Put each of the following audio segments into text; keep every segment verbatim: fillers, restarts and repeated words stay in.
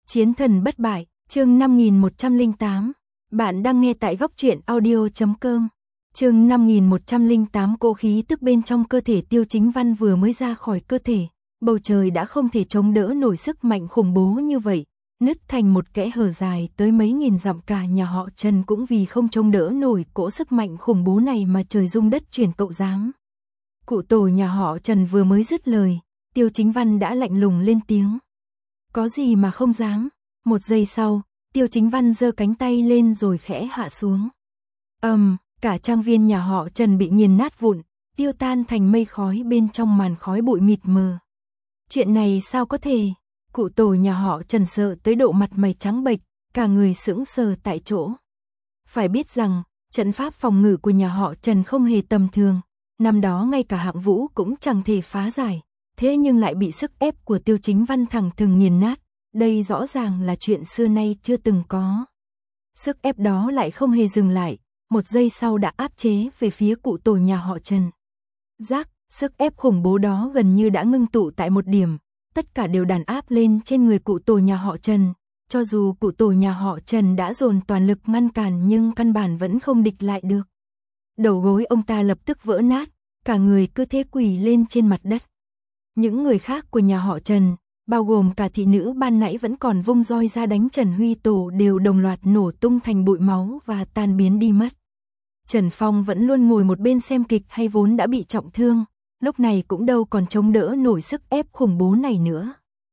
Chiến thần bất bại, chương năm nghìn một trăm lẻ tám. Bạn đang nghe tại góc truyện audio chấm com. Chương năm nghìn một trăm lẻ tám. Cỗ khí tức bên trong cơ thể Tiêu Chính Văn vừa mới ra khỏi cơ thể, bầu trời đã không thể chống đỡ nổi sức mạnh khủng bố như vậy, nứt thành một kẽ hở dài tới mấy nghìn dặm. Cả nhà họ Trần cũng vì không chống đỡ nổi cỗ sức mạnh khủng bố này mà trời rung đất chuyển. Cậu dám? Cụ tổ nhà họ Trần vừa mới dứt lời, Tiêu Chính Văn đã lạnh lùng lên tiếng. Có gì mà không dám? Một giây sau, Tiêu Chính Văn giơ cánh tay lên rồi khẽ hạ xuống. Ầm, um, cả trang viên nhà họ Trần bị nghiền nát vụn, tiêu tan thành mây khói bên trong màn khói bụi mịt mờ. Chuyện này sao có thể? Cụ tổ nhà họ Trần sợ tới độ mặt mày trắng bệch, cả người sững sờ tại chỗ. Phải biết rằng, trận pháp phòng ngự của nhà họ Trần không hề tầm thường, năm đó ngay cả Hạng Vũ cũng chẳng thể phá giải, thế nhưng lại bị sức ép của Tiêu Chính Văn thẳng thừng nghiền nát. Đây rõ ràng là chuyện xưa nay chưa từng có. Sức ép đó lại không hề dừng lại, một giây sau đã áp chế về phía cụ tổ nhà họ Trần. Rác, sức ép khủng bố đó gần như đã ngưng tụ tại một điểm, tất cả đều đàn áp lên trên người cụ tổ nhà họ Trần. Cho dù cụ tổ nhà họ Trần đã dồn toàn lực ngăn cản nhưng căn bản vẫn không địch lại được. Đầu gối ông ta lập tức vỡ nát, cả người cứ thế quỳ lên trên mặt đất. Những người khác của nhà họ Trần, bao gồm cả thị nữ ban nãy vẫn còn vung roi ra đánh Trần Huy Tổ, đều đồng loạt nổ tung thành bụi máu và tan biến đi mất. Trần Phong vẫn luôn ngồi một bên xem kịch, hay vốn đã bị trọng thương, lúc này cũng đâu còn chống đỡ nổi sức ép khủng bố này nữa.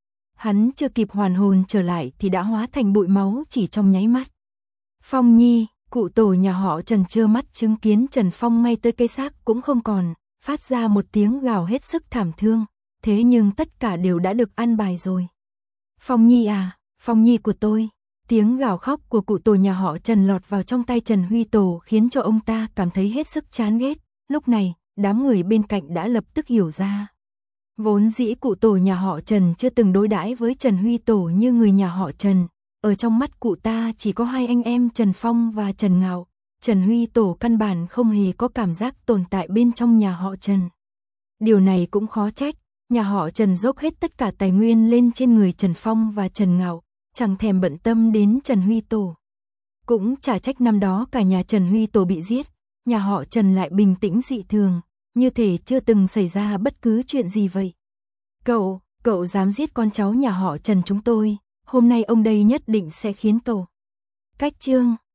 Hắn chưa kịp hoàn hồn trở lại thì đã hóa thành bụi máu chỉ trong nháy mắt. Phong Nhi, cụ tổ nhà họ Trần trơ mắt chứng kiến Trần Phong ngay tới cây xác cũng không còn, phát ra một tiếng gào hết sức thảm thương. Thế nhưng tất cả đều đã được an bài rồi. Phong Nhi à, Phong Nhi của tôi. Tiếng gào khóc của cụ tổ nhà họ Trần lọt vào trong tay Trần Huy Tổ khiến cho ông ta cảm thấy hết sức chán ghét. Lúc này, đám người bên cạnh đã lập tức hiểu ra. Vốn dĩ cụ tổ nhà họ Trần chưa từng đối đãi với Trần Huy Tổ như người nhà họ Trần. Ở trong mắt cụ ta chỉ có hai anh em Trần Phong và Trần Ngạo. Trần Huy Tổ căn bản không hề có cảm giác tồn tại bên trong nhà họ Trần. Điều này cũng khó trách. Nhà họ Trần dốc hết tất cả tài nguyên lên trên người Trần Phong và Trần Ngạo, chẳng thèm bận tâm đến Trần Huy Tổ. Cũng chả trách năm đó cả nhà Trần Huy Tổ bị giết, nhà họ Trần lại bình tĩnh dị thường, như thể chưa từng xảy ra bất cứ chuyện gì vậy. Cậu, cậu dám giết con cháu nhà họ Trần chúng tôi, hôm nay ông đây nhất định sẽ khiến cậu. Cách chương